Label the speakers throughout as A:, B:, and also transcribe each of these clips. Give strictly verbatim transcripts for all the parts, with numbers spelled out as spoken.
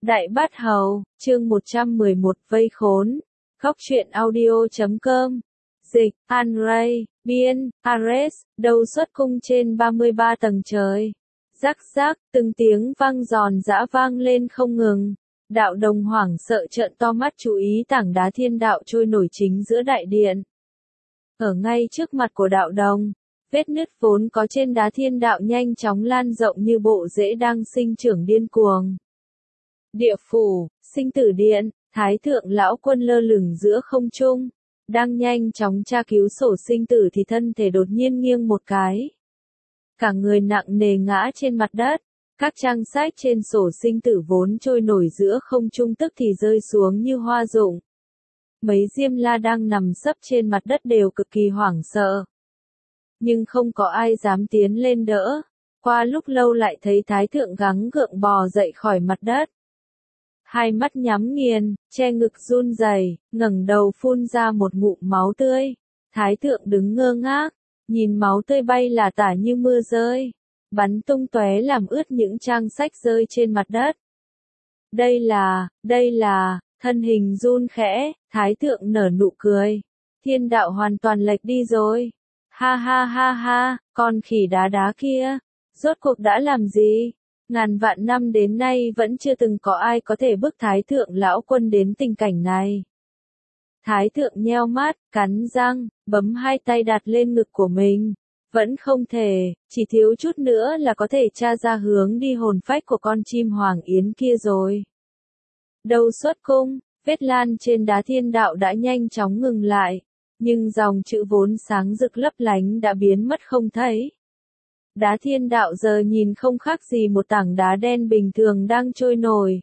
A: Đại Bát Hầu, chương một trăm mười một vây khốn. Góc truyện audio chấm com. Dịch, An Ray, biên, Ares, đầu xuất cung trên ba mươi ba tầng trời. Rắc rắc, từng tiếng vang giòn giã vang lên không ngừng. Đạo Đồng hoảng sợ trợn to mắt chú ý tảng đá thiên đạo trôi nổi chính giữa đại điện. Ở ngay trước mặt của Đạo Đồng, vết nứt vốn có trên đá thiên đạo nhanh chóng lan rộng như bộ rễ đang sinh trưởng điên cuồng. Địa phủ, sinh tử điện, Thái thượng lão quân lơ lửng giữa không trung, đang nhanh chóng tra cứu sổ sinh tử thì thân thể đột nhiên nghiêng một cái. Cả người nặng nề ngã trên mặt đất, các trang sách trên sổ sinh tử vốn trôi nổi giữa không trung tức thì rơi xuống như hoa rụng. Mấy diêm la đang nằm sấp trên mặt đất đều cực kỳ hoảng sợ. Nhưng không có ai dám tiến lên đỡ, qua lúc lâu lại thấy Thái thượng gắng gượng bò dậy khỏi mặt đất. Hai mắt nhắm nghiền, che ngực run rẩy, ngẩng đầu phun ra một ngụm máu tươi. Thái thượng đứng ngơ ngác, nhìn máu tươi bay lả tả như mưa rơi, bắn tung tóe làm ướt những trang sách rơi trên mặt đất. Đây là, đây là, thân hình run khẽ, Thái thượng nở nụ cười. Thiên đạo hoàn toàn lệch đi rồi. Ha ha ha ha, con khỉ đá đá kia, rốt cuộc đã làm gì? Ngàn vạn năm đến nay vẫn chưa từng có ai có thể bức Thái thượng lão quân đến tình cảnh này. Thái thượng nheo mắt, cắn răng, bấm hai tay đặt lên ngực của mình. Vẫn không thể, chỉ thiếu chút nữa là có thể tra ra hướng đi hồn phách của con chim hoàng yến kia rồi. Đầu xuất cung, vết lan trên đá thiên đạo đã nhanh chóng ngừng lại, nhưng dòng chữ vốn sáng rực lấp lánh đã biến mất không thấy. Đá thiên đạo giờ nhìn không khác gì một tảng đá đen bình thường đang trôi nổi.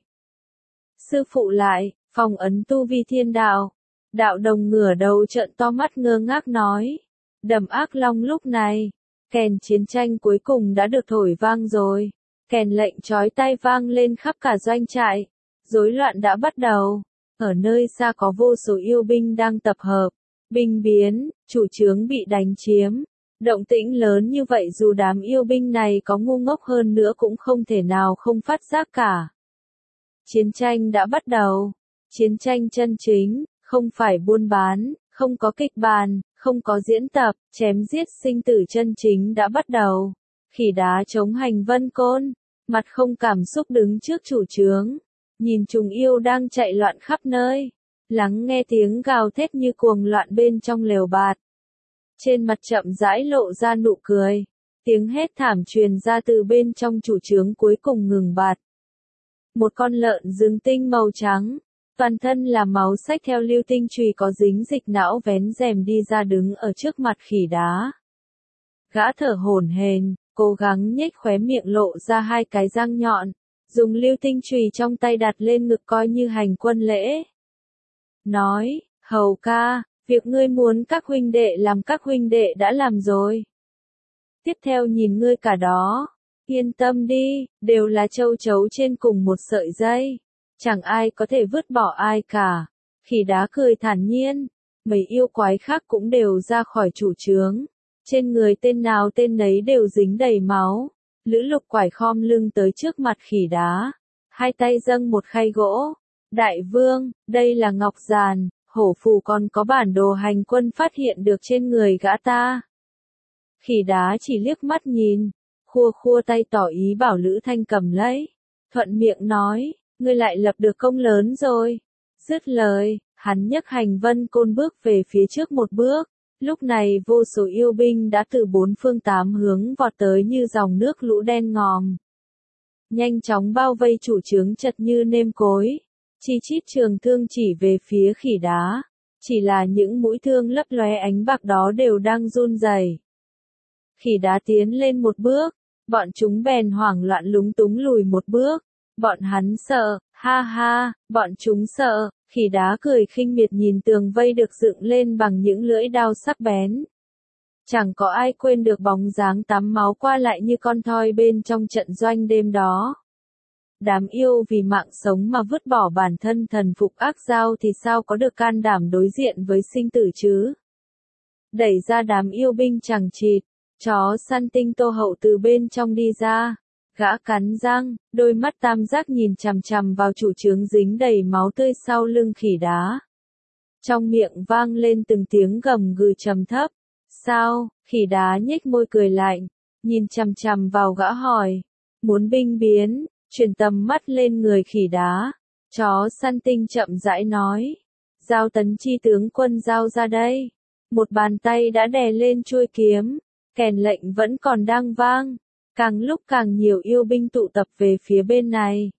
A: Sư phụ lại, phong ấn tu vi thiên đạo. Đạo Đồng ngửa đầu trợn to mắt ngơ ngác nói. Đầm Ác Long lúc này, kèn chiến tranh cuối cùng đã được thổi vang rồi. Kèn lệnh chói tai vang lên khắp cả doanh trại. Rối loạn đã bắt đầu. Ở nơi xa có vô số yêu binh đang tập hợp. Binh biến, chủ trướng bị đánh chiếm. Động tĩnh lớn như vậy dù đám yêu binh này có ngu ngốc hơn nữa cũng không thể nào không phát giác cả. Chiến tranh đã bắt đầu. Chiến tranh chân chính, không phải buôn bán, không có kịch bản, không có diễn tập, chém giết sinh tử chân chính đã bắt đầu. Khỉ đá chống hành vân côn, mặt không cảm xúc đứng trước chủ trướng, nhìn trùng yêu đang chạy loạn khắp nơi, lắng nghe tiếng gào thét như cuồng loạn bên trong lều bạt. Trên mặt chậm rãi lộ ra nụ cười, tiếng hét thảm truyền ra từ bên trong chủ trướng cuối cùng ngừng bạt. Một con lợn rừng tinh màu trắng, toàn thân là máu xách theo lưu tinh chùy có dính dịch não vén rèm đi ra đứng ở trước mặt khỉ đá. Gã thở hổn hển, cố gắng nhếch khóe miệng lộ ra hai cái răng nhọn, dùng lưu tinh chùy trong tay đặt lên ngực coi như hành quân lễ. Nói, hầu ca, việc ngươi muốn các huynh đệ làm các huynh đệ đã làm rồi. Tiếp theo nhìn ngươi cả đó, yên tâm đi, đều là châu chấu trên cùng một sợi dây. Chẳng ai có thể vứt bỏ ai cả. Khỉ đá cười thản nhiên. Mấy yêu quái khác cũng đều ra khỏi chủ trướng. Trên người tên nào tên nấy đều dính đầy máu. Lữ Lục quải khom lưng tới trước mặt khỉ đá. Hai tay dâng một khay gỗ. Đại vương, đây là ngọc giàn. Hổ phù còn có bản đồ hành quân phát hiện được trên người gã ta. Khỉ đá chỉ liếc mắt nhìn. Khua khua tay tỏ ý bảo Lữ Thanh cầm lấy. Thuận miệng nói. Ngươi lại lập được công lớn rồi. Dứt lời, hắn nhấc hành vân côn bước về phía trước một bước. Lúc này vô số yêu binh đã từ bốn phương tám hướng vọt tới như dòng nước lũ đen ngòm. Nhanh chóng bao vây chủ trướng chật như nêm cối. Chi chít trường thương chỉ về phía khỉ đá. Chỉ là những mũi thương lấp lóe ánh bạc đó đều đang run rẩy. Khỉ đá tiến lên một bước, bọn chúng bèn hoảng loạn lúng túng lùi một bước. Bọn hắn sợ, ha ha, bọn chúng sợ, khỉ đá cười khinh miệt nhìn tường vây được dựng lên bằng những lưỡi đao sắc bén. Chẳng có ai quên được bóng dáng tắm máu qua lại như con thoi bên trong trận doanh đêm đó. Đám yêu vì mạng sống mà vứt bỏ bản thân thần phục ác giao thì sao có được can đảm đối diện với sinh tử chứ? Đẩy ra đám yêu binh chẳng chịt, chó săn Tinh Tô Hậu từ bên trong đi ra. Gã cắn răng, đôi mắt tam giác nhìn chằm chằm vào chủ trướng dính đầy máu tươi sau lưng khỉ đá. Trong miệng vang lên từng tiếng gầm gừ trầm thấp. Sao? Khỉ đá nhếch môi cười lạnh, nhìn chằm chằm vào gã hỏi. Muốn binh biến, chuyển tầm mắt lên người khỉ đá. Chó săn tinh chậm rãi nói. Giao Tấn Chi tướng quân giao ra đây. Một bàn tay đã đè lên chuôi kiếm, kèn lệnh vẫn còn đang vang. Càng lúc càng nhiều yêu binh tụ tập về phía bên này.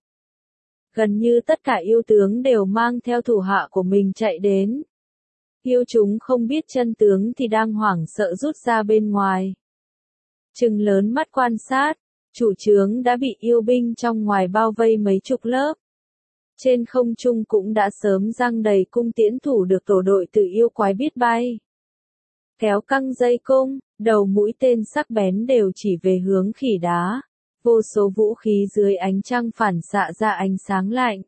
A: Gần như tất cả yêu tướng đều mang theo thủ hạ của mình chạy đến. Yêu chúng không biết chân tướng thì đang hoảng sợ rút ra bên ngoài. Trừng lớn mắt quan sát, chủ trướng đã bị yêu binh trong ngoài bao vây mấy chục lớp. Trên không trung cũng đã sớm giăng đầy cung tiễn thủ được tổ đội từ yêu quái biết bay. Kéo căng dây cung, đầu mũi tên sắc bén đều chỉ về hướng khỉ đá. Vô số vũ khí dưới ánh trăng phản xạ ra ánh sáng lạnh.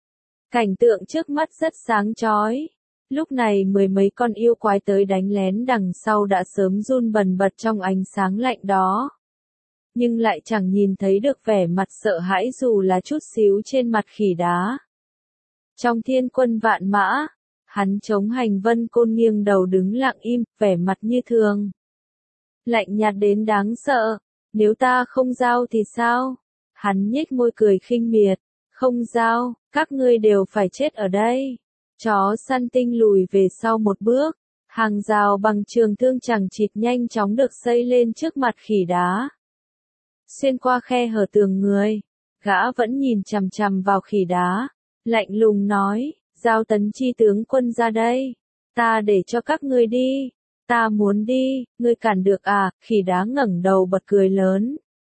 A: Cảnh tượng trước mắt rất sáng chói. Lúc này mười mấy con yêu quái tới đánh lén đằng sau đã sớm run bần bật trong ánh sáng lạnh đó. Nhưng lại chẳng nhìn thấy được vẻ mặt sợ hãi dù là chút xíu trên mặt khỉ đá. Trong thiên quân vạn mã, hắn chống hành vân côn nghiêng đầu đứng lặng im, vẻ mặt như thường. Lạnh nhạt đến đáng sợ, nếu ta không giao thì sao? Hắn nhếch môi cười khinh miệt, không giao, các ngươi đều phải chết ở đây. Chó săn tinh lùi về sau một bước, hàng rào bằng trường thương chẳng chịt nhanh chóng được xây lên trước mặt khỉ đá. Xuyên qua khe hở tường người, gã vẫn nhìn chằm chằm vào khỉ đá, lạnh lùng nói, Giao Tấn Chi tướng quân ra đây, ta để cho các ngươi đi, ta muốn đi, ngươi cản được à? Khỉ đá ngẩng đầu bật cười lớn.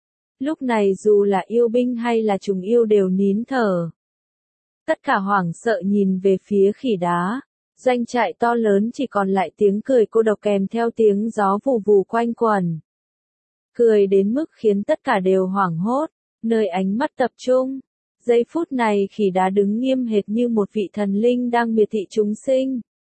A: Lúc này dù là yêu binh hay là trùng yêu đều nín thở. Tất cả hoảng sợ nhìn về phía khỉ đá, doanh trại to lớn chỉ còn lại tiếng cười cô độc kèm theo tiếng gió vù vù quanh quẩn. Cười đến mức khiến tất cả đều hoảng hốt, nơi ánh mắt tập trung. Giây phút này khỉ đá đứng nghiêm hệt như một vị thần linh đang miệt thị chúng sinh.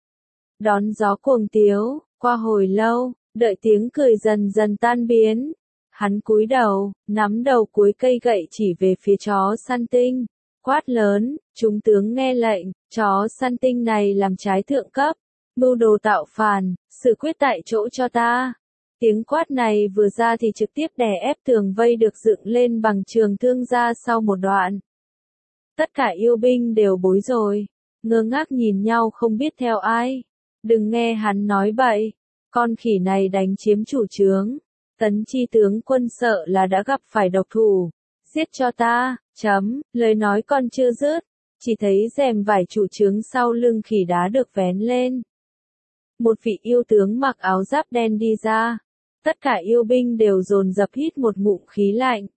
A: Đón gió cuồng tiếu, qua hồi lâu, đợi tiếng cười dần dần tan biến. Hắn cúi đầu, nắm đầu cuối cây gậy chỉ về phía chó săn tinh. Quát lớn, chúng tướng nghe lệnh, chó săn tinh này làm trái thượng cấp, mưu đồ tạo phản, xử quyết tại chỗ cho ta. Tiếng quát này vừa ra thì trực tiếp đè ép tường vây được dựng lên bằng trường thương ra sau một đoạn. Tất cả yêu binh đều bối rối, ngơ ngác nhìn nhau không biết theo ai. Đừng nghe hắn nói bậy, con khỉ này đánh chiếm chủ trướng. Tấn Chi tướng quân sợ là đã gặp phải độc thủ. Giết cho ta, chấm, lời nói con chưa dứt, chỉ thấy rèm vải chủ trướng sau lưng khỉ đá được vén lên. Một vị yêu tướng mặc áo giáp đen đi ra, tất cả yêu binh đều dồn dập hít một ngụm khí lạnh.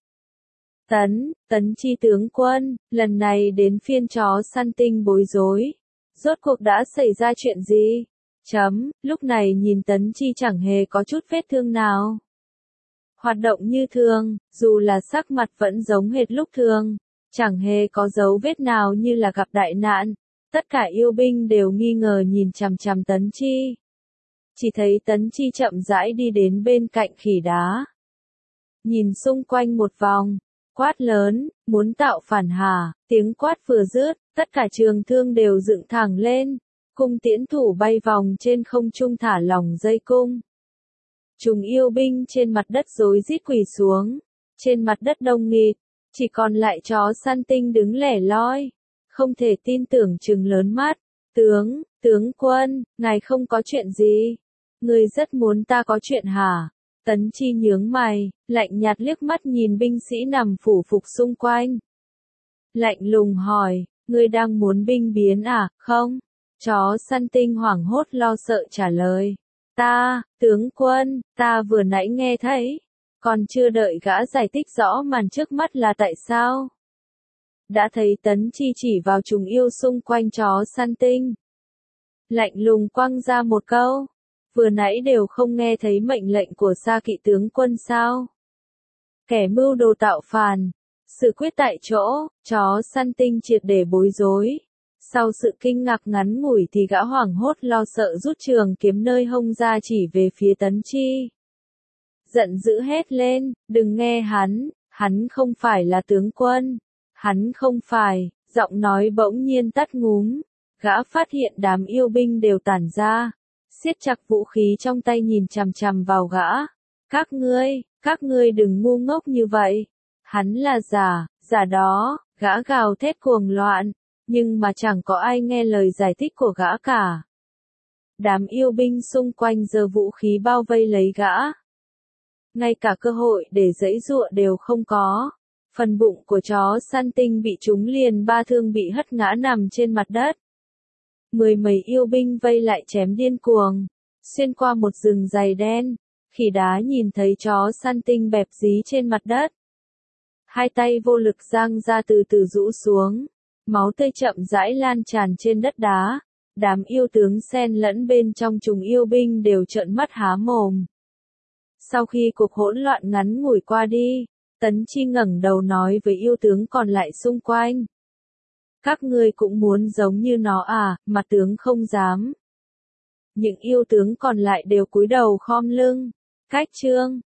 A: Tấn, Tấn Chi tướng quân, lần này đến phiên chó săn tinh bối rối. Rốt cuộc đã xảy ra chuyện gì? Chấm, lúc này nhìn Tấn Chi chẳng hề có chút vết thương nào. Hoạt động như thường, dù là sắc mặt vẫn giống hệt lúc thường, chẳng hề có dấu vết nào như là gặp đại nạn. Tất cả yêu binh đều nghi ngờ nhìn chằm chằm Tấn Chi. Chỉ thấy Tấn Chi chậm rãi đi đến bên cạnh khỉ đá. Nhìn xung quanh một vòng, quát lớn, muốn tạo phản hả? Tiếng quát vừa dứt, tất cả trường thương đều dựng thẳng lên, cung tiễn thủ bay vòng trên không trung thả lỏng dây cung. Chúng yêu binh trên mặt đất rối rít quỳ xuống, trên mặt đất đông nghịt, chỉ còn lại chó săn tinh đứng lẻ loi, không thể tin tưởng trừng lớn mắt. Tướng, tướng quân, ngài không có chuyện gì? Ngươi rất muốn ta có chuyện hả? Tấn Chi nhướng mày, lạnh nhạt liếc mắt nhìn binh sĩ nằm phủ phục xung quanh. Lạnh lùng hỏi, ngươi đang muốn binh biến à? Không. Chó săn tinh hoảng hốt lo sợ trả lời. Ta, tướng quân, ta vừa nãy nghe thấy, còn chưa đợi gã giải thích rõ màn trước mắt là tại sao. Đã thấy Tấn Chi chỉ vào trùng yêu xung quanh chó săn tinh. Lạnh lùng quăng ra một câu, vừa nãy đều không nghe thấy mệnh lệnh của Sa Kỵ tướng quân sao. Kẻ mưu đồ tạo phản, xử quyết tại chỗ, chó săn tinh triệt để bối rối. Sau sự kinh ngạc ngắn ngủi thì gã hoảng hốt lo sợ rút trường kiếm nơi hông ra chỉ về phía Tấn Chi. Giận dữ hét lên, đừng nghe hắn, Hắn không phải là tướng quân. Hắn không phải, giọng nói bỗng nhiên tắt ngúm. Gã phát hiện đám yêu binh đều tản ra. Siết chặt vũ khí trong tay nhìn chằm chằm vào gã. Các ngươi, các ngươi đừng ngu ngốc như vậy. Hắn là giả, giả đó, gã gào thét cuồng loạn. Nhưng mà chẳng có ai nghe lời giải thích của gã cả. Đám yêu binh xung quanh giơ vũ khí bao vây lấy gã. Ngay cả cơ hội để giãy giụa đều không có. Phần bụng của chó săn tinh bị trúng liền ba thương bị hất ngã nằm trên mặt đất. Mười mấy yêu binh vây lại chém điên cuồng. Xuyên qua một rừng dày đen. Khỉ đá nhìn thấy chó săn tinh bẹp dí trên mặt đất. Hai tay vô lực giang ra từ từ rũ xuống. Máu tươi chậm rãi lan tràn trên đất đá. Đám yêu tướng xen lẫn bên trong chúng yêu binh đều trợn mắt há mồm. Sau khi cuộc hỗn loạn ngắn ngủi qua đi, Tấn Chi ngẩng đầu nói với yêu tướng còn lại xung quanh. Các ngươi cũng muốn giống như nó à, mà tướng không dám. Những yêu tướng còn lại đều cúi đầu khom lưng. Cách chương